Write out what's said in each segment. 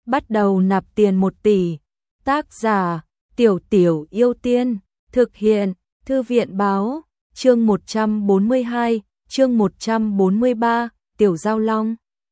bắt đầu nạp tiền 1 tỷ. Tác giả, Tiểu Tiểu Yêu Tiên, thực hiện, Thư viện Báo, chương 142, chương 143, Tiểu Giao Long.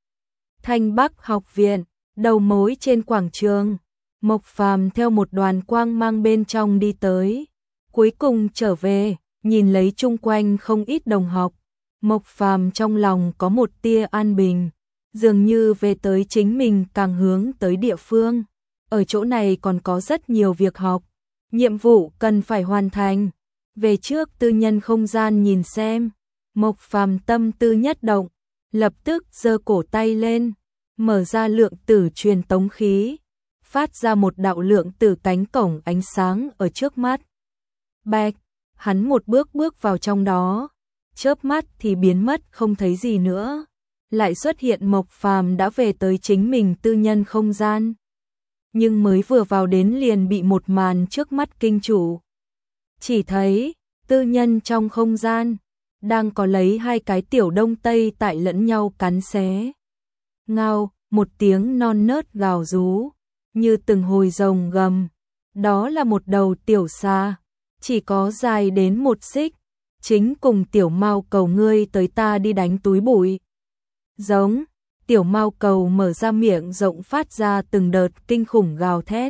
Thanh Bắc học viện, đầu mối trên quảng trường. Mộc Phàm theo một đoàn quang mang bên trong đi tới, cuối cùng trở về, nhìn lấy chung quanh không ít đồng học. Mộc Phàm trong lòng có một tia an bình, dường như về tới chính mình càng hướng tới địa phương. Ở chỗ này còn có rất nhiều việc học, nhiệm vụ cần phải hoàn thành. Về trước tư nhân không gian nhìn xem, Mộc Phàm tâm tư nhất động, lập tức giơ cổ tay lên, mở ra lượng tử truyền tống khí, phát ra một đạo lượng tử cánh cổng ánh sáng ở trước mắt. Bạch, hắn một bước bước vào trong đó, chớp mắt thì biến mất không thấy gì nữa. Lại xuất hiện Mộc Phàm đã về tới chính mình tư nhân không gian. Nhưng mới vừa vào đến liền bị một màn trước mắt kinh chủ. Chỉ thấy, tư nhân trong không gian, đang có lấy hai cái tiểu đông tây tại lẫn nhau cắn xé. Ngao, một tiếng non nớt gào rú, như từng hồi rồng gầm. Đó là một đầu tiểu xà, chỉ có dài đến 1 xích, chính cùng tiểu mao cầu ngươi tới ta đi đánh túi bụi. Giống, tiểu mao cầu mở ra miệng rộng phát ra từng đợt kinh khủng gào thét.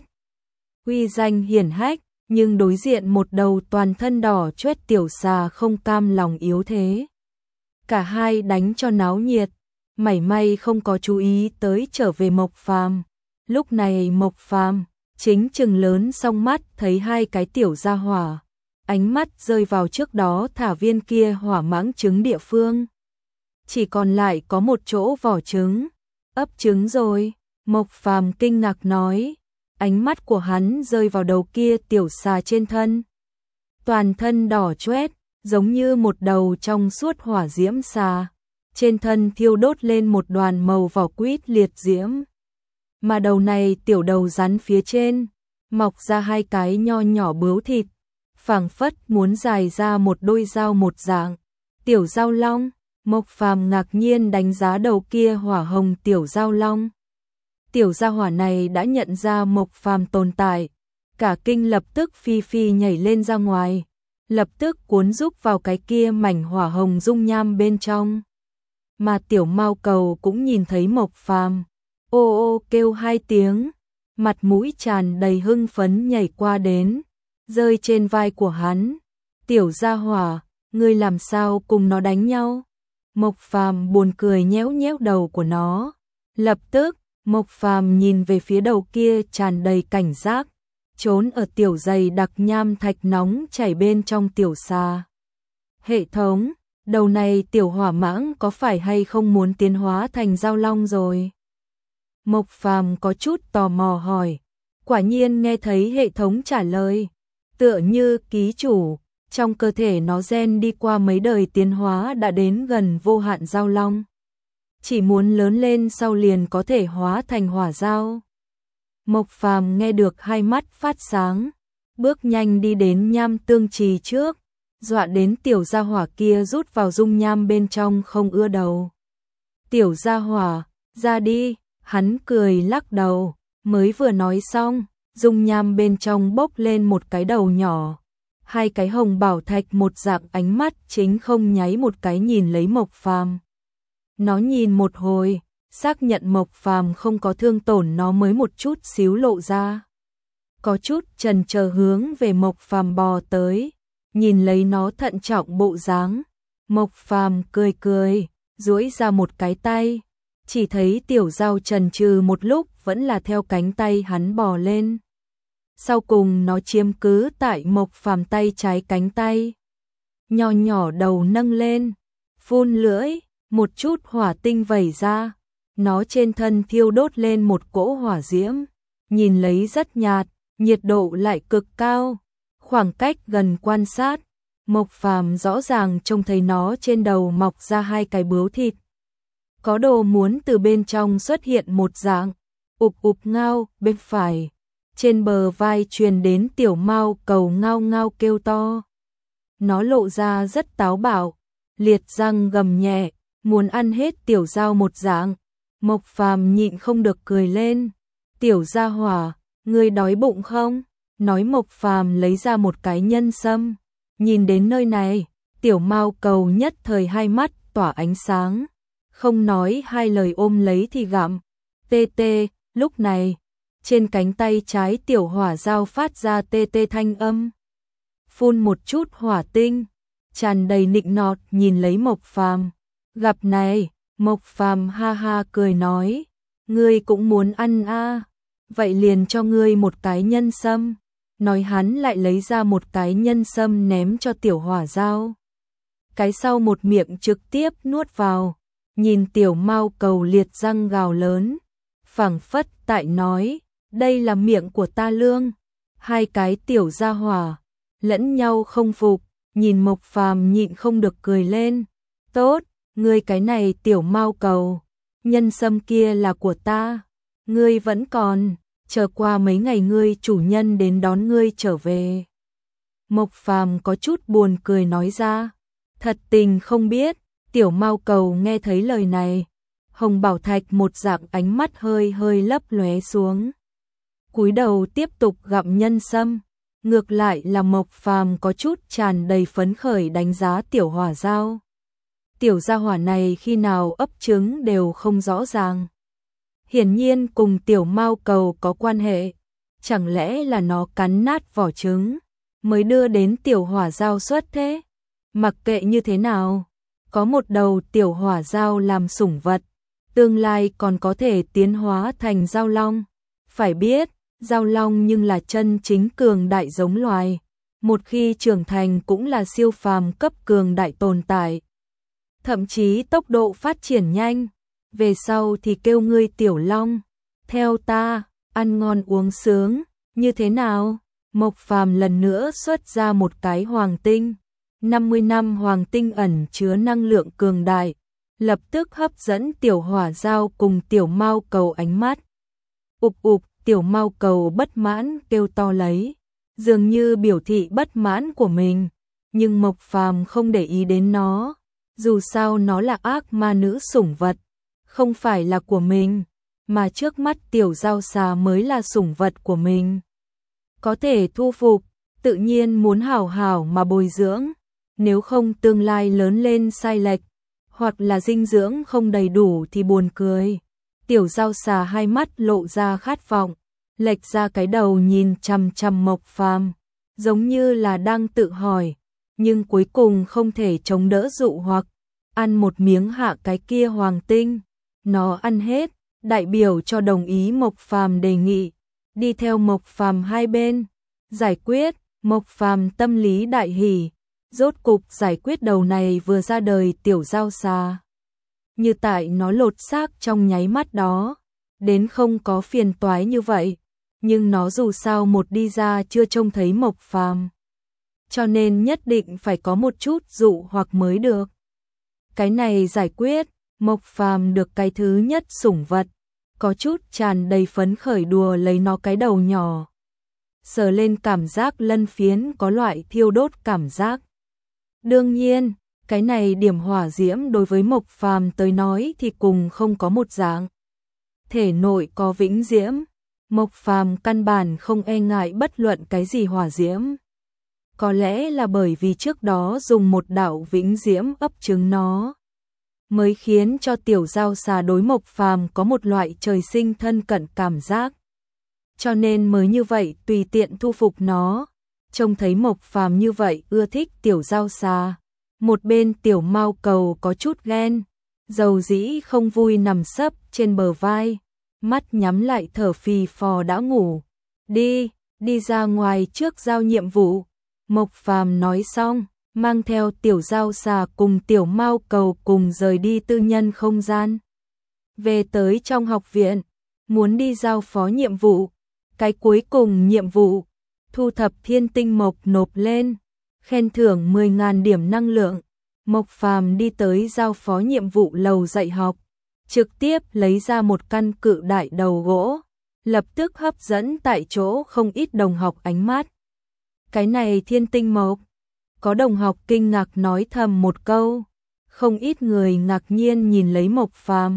Uy danh hiển hách, nhưng đối diện một đầu toàn thân đỏ chót tiểu xà không cam lòng yếu thế. Cả hai đánh cho náo nhiệt, mảy may không có chú ý tới trở về Mộc Phàm. Lúc này Mộc Phàm chính trừng lớn song mắt thấy hai cái tiểu gia hỏa, ánh mắt rơi vào trước đó thả viên kia hỏa mãng trứng địa phương. Chỉ còn lại có một chỗ vỏ trứng, ấp trứng rồi, Mộc Phàm kinh ngạc nói, ánh mắt của hắn rơi vào đầu kia tiểu xà trên thân. Toàn thân đỏ chót, giống như một đầu trong suốt hỏa diễm xà, trên thân thiêu đốt lên một đoàn màu vỏ quýt liệt diễm. Mà đầu này tiểu đầu rắn phía trên, mọc ra hai cái nho nhỏ bướu thịt, phảng phất muốn dài ra một đôi dao một dạng. Tiểu giao long, Mộc Phàm ngạc nhiên đánh giá đầu kia hỏa hồng tiểu giao long. Tiểu gia hỏa này đã nhận ra Mộc Phàm tồn tại, cả kinh lập tức phi phi nhảy lên ra ngoài, lập tức cuốn rúc vào cái kia mảnh hỏa hồng dung nham bên trong. Mà tiểu mao cầu cũng nhìn thấy Mộc Phàm, ô ô kêu 2 tiếng, mặt mũi tràn đầy hưng phấn nhảy qua đến, rơi trên vai của hắn. Tiểu gia hỏa, ngươi làm sao cùng nó đánh nhau? Mộc Phàm buồn cười nhéo nhéo đầu của nó. Lập tức, Mộc Phàm nhìn về phía đầu kia tràn đầy cảnh giác, trốn ở tiểu dày đặc nham thạch nóng chảy bên trong tiểu xà. Hệ thống, đầu này tiểu hỏa mãng có phải hay không muốn tiến hóa thành giao long rồi? Mộc Phàm có chút tò mò hỏi, quả nhiên nghe thấy hệ thống trả lời, tựa như ký chủ, trong cơ thể nó gen đi qua mấy đời tiến hóa đã đến gần vô hạn giao long. Chỉ muốn lớn lên sau liền có thể hóa thành hỏa giao. Mộc Phàm nghe được hai mắt phát sáng, bước nhanh đi đến nham tương trì trước, dọa đến tiểu gia hỏa kia rút vào dung nham bên trong không ưa đầu. Tiểu gia hỏa, ra đi, hắn cười lắc đầu, mới vừa nói xong, dung nham bên trong bốc lên một cái đầu nhỏ. Hai cái hồng bảo thạch một dạng ánh mắt chính không nháy một cái nhìn lấy Mộc Phàm. Nó nhìn một hồi, xác nhận Mộc Phàm không có thương tổn nó mới một chút xíu lộ ra. Có chút chần chờ hướng về Mộc Phàm bò tới, nhìn lấy nó thận trọng bộ dáng. Mộc Phàm cười cười, duỗi ra một cái tay, chỉ thấy tiểu giao chần chừ một lúc vẫn là theo cánh tay hắn bò lên. Sau cùng nó chiếm cứ tại Mộc Phàm tay trái cánh tay. Nho nhỏ đầu nâng lên, phun lưỡi, một chút hỏa tinh vẩy ra, nó trên thân thiêu đốt lên một cỗ hỏa diễm, nhìn lấy rất nhạt, nhiệt độ lại cực cao. Khoảng cách gần quan sát, Mộc Phàm rõ ràng trông thấy nó trên đầu mọc ra hai cái bướu thịt. Có đồ muốn từ bên trong xuất hiện một dạng, ụp ụp ngao, bên phải. Trên bờ vai truyền đến tiểu mao cầu ngao ngao kêu to. Nó lộ ra rất táo bạo, liệt răng gầm nhẹ, muốn ăn hết tiểu giao một dạng. Mộc Phàm nhịn không được cười lên, Tiểu gia hỏa, ngươi đói bụng không? Nói Mộc Phàm lấy ra một cái nhân sâm. Nhìn đến nơi này, Tiểu Mao Cầu nhất thời hai mắt tỏa ánh sáng, không nói hai lời ôm lấy thì gặm. Tê tê, lúc này, trên cánh tay trái Tiểu Hỏa Dao phát ra tê tê thanh âm. Phun một chút hỏa tinh, tràn đầy nịnh nọt nhìn lấy Mộc Phàm. Gặp này, Mộc Phàm ha ha cười nói, ngươi cũng muốn ăn a, vậy liền cho ngươi một cái nhân sâm. Nói hắn lại lấy ra một cái nhân sâm ném cho Tiểu Hỏa Dao. Cái sau một miệng trực tiếp nuốt vào, nhìn Tiểu Mao Cầu liệt răng gào lớn, phảng phất tại nói, đây là miệng của ta lương. Hai cái tiểu gia hỏa lẫn nhau không phục, nhìn Mộc Phàm nhịn không được cười lên. Tốt, ngươi cái này Tiểu Mao Cầu, nhân sâm kia là của ta, ngươi vẫn còn, chờ qua mấy ngày ngươi chủ nhân đến đón ngươi trở về. Mộc Phàm có chút buồn cười nói ra, thật tình không biết. Tiểu Mao Cầu nghe thấy lời này, Hồng Bảo Thạch một dạng ánh mắt hơi hơi lấp lóe xuống, cúi đầu tiếp tục gặm nhân sâm. Ngược lại là Mộc Phàm có chút tràn đầy phấn khởi đánh giá Tiểu Hỏa Dao. Tiểu gia hỏa này khi nào ấp trứng đều không rõ ràng, hiển nhiên cùng Tiểu Mao Cầu có quan hệ, chẳng lẽ là nó cắn nát vỏ trứng mới đưa đến Tiểu Hỏa Dao xuất thế? Mặc kệ như thế nào, có một đầu Tiểu Hỏa Dao làm sủng vật, tương lai còn có thể tiến hóa thành Dao Long. Phải biết, Dao Long nhưng là chân chính cường đại giống loài, một khi trưởng thành cũng là siêu phàm cấp cường đại tồn tại, thậm chí tốc độ phát triển nhanh. Về sau thì kêu ngươi Tiểu Long, theo ta, ăn ngon uống sướng, như thế nào? Mộc Phàm lần nữa xuất ra một cái hoàng tinh. 50 năm hoàng tinh ẩn chứa năng lượng cường đại, lập tức hấp dẫn Tiểu Hỏa Dao cùng Tiểu Mao Cầu ánh mắt. Ục ục, Tiểu Mao Cầu bất mãn kêu to lấy, dường như biểu thị bất mãn của mình, nhưng Mộc Phàm không để ý đến nó, dù sao nó là ác ma nữ sủng vật, không phải là của mình, mà trước mắt Tiểu Dao Xà mới là sủng vật của mình. Có thể thu phục, tự nhiên muốn hảo hảo mà bồi dưỡng, nếu không tương lai lớn lên sai lệch, hoặc là dinh dưỡng không đầy đủ thì buồn cười. Tiểu Dao Xà hai mắt lộ ra khát vọng, lệch ra cái đầu nhìn chằm chằm Mộc Phàm, giống như là đang tự hỏi, nhưng cuối cùng không thể chống đỡ dụ hoặc, ăn một miếng hạ cái kia hoàng tinh. Nó ăn hết, đại biểu cho đồng ý Mộc Phàm đề nghị, đi theo Mộc Phàm hai bên giải quyết. Mộc Phàm tâm lý đại hỉ, rốt cục giải quyết đầu này vừa ra đời Tiểu Dao Xà. Như tại nó lột xác trong nháy mắt đó, đến không có phiền toái như vậy, nhưng nó dù sao một đi ra chưa trông thấy Mộc Phàm, cho nên nhất định phải có một chút dụ hoặc mới được. Cái này giải quyết, Mộc Phàm được cái thứ nhất sủng vật, có chút tràn đầy phấn khởi đùa lấy nó cái đầu nhỏ. Sờ lên cảm giác lân phiến có loại thiêu đốt cảm giác. Đương nhiên, cái này điểm hỏa diễm đối với Mộc Phàm tới nói thì cùng không có một dạng. Thể nội có vĩnh diễm, Mộc Phàm căn bản không e ngại bất luận cái gì hỏa diễm. Có lẽ là bởi vì trước đó dùng một đạo vĩnh diễm ấp trứng nó, mới khiến cho Tiểu Dao Xà đối Mộc Phàm có một loại trời sinh thân cận cảm giác. Cho nên mới như vậy tùy tiện thu phục nó. Trông thấy Mộc Phàm như vậy ưa thích Tiểu Dao Xà, một bên Tiểu Mao Cầu có chút ghen, dầu dĩ không vui nằm sấp trên bờ vai, mắt nhắm lại thở phì phò đã ngủ. Đi ra ngoài trước giao nhiệm vụ. Mộc Phàm nói xong, mang theo Tiểu Dao Xà cùng Tiểu Mao Cầu cùng rời đi tư nhân không gian. Về tới trong học viện, muốn đi giao phó nhiệm vụ. Cái cuối cùng nhiệm vụ, thu thập thiên tinh mộc nộp lên, khen thưởng 10.000 điểm năng lượng. Mộc Phàm đi tới giao phó nhiệm vụ lầu dạy học, trực tiếp lấy ra một căn cự đại đầu gỗ, lập tức hấp dẫn tại chỗ không ít đồng học ánh mắt. Cái này thiên tinh mộc, có đồng học kinh ngạc nói thầm một câu, không ít người ngạc nhiên nhìn lấy Mộc Phàm,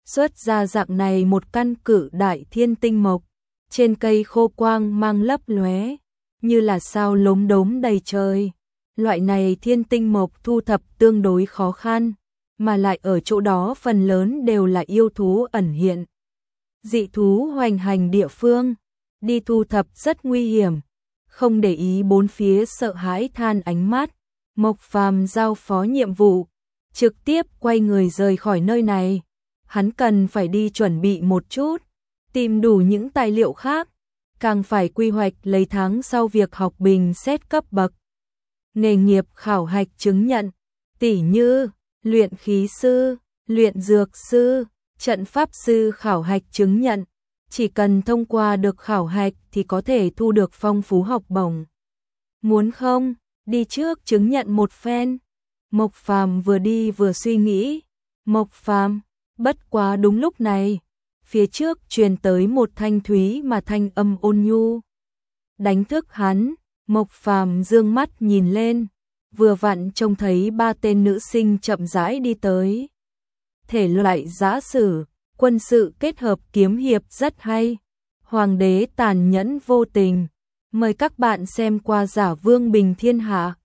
xuất ra dạng này một căn cự đại thiên tinh mộc, trên cây khô quang mang lấp lóe, như là sao lốm đốm đầy trời. Loại này thiên tinh mộc thu thập tương đối khó khăn, mà lại ở chỗ đó phần lớn đều là yêu thú ẩn hiện. Dị thú hoành hành địa phương, đi thu thập rất nguy hiểm, không để ý bốn phía sợ hãi than ánh mắt. Mộc Phàm giao phó nhiệm vụ, trực tiếp quay người rời khỏi nơi này. Hắn cần phải đi chuẩn bị một chút, tìm đủ những tài liệu khác, càng phải quy hoạch lấy tháng sau việc học bình xét cấp bậc. Nghề nghiệp khảo hạch chứng nhận, tỉ như luyện khí sư, luyện dược sư, trận pháp sư khảo hạch chứng nhận, chỉ cần thông qua được khảo hạch thì có thể thu được phong phú học bổng. Muốn không, đi trước chứng nhận một phen. Mộc Phàm vừa đi vừa suy nghĩ. Mộc Phàm, bất quá đúng lúc này, phía trước truyền tới một thanh thúy mà thanh âm ôn nhu. Đánh thức hắn, Mộc Phàm dương mắt nhìn lên, vừa vặn trông thấy ba tên nữ sinh chậm rãi đi tới. Thể loại giã sử, quân sự kết hợp kiếm hiệp rất hay. Hoàng đế tàn nhẫn vô tình. Mời các bạn xem qua Giả Vương Bình Thiên Hạ.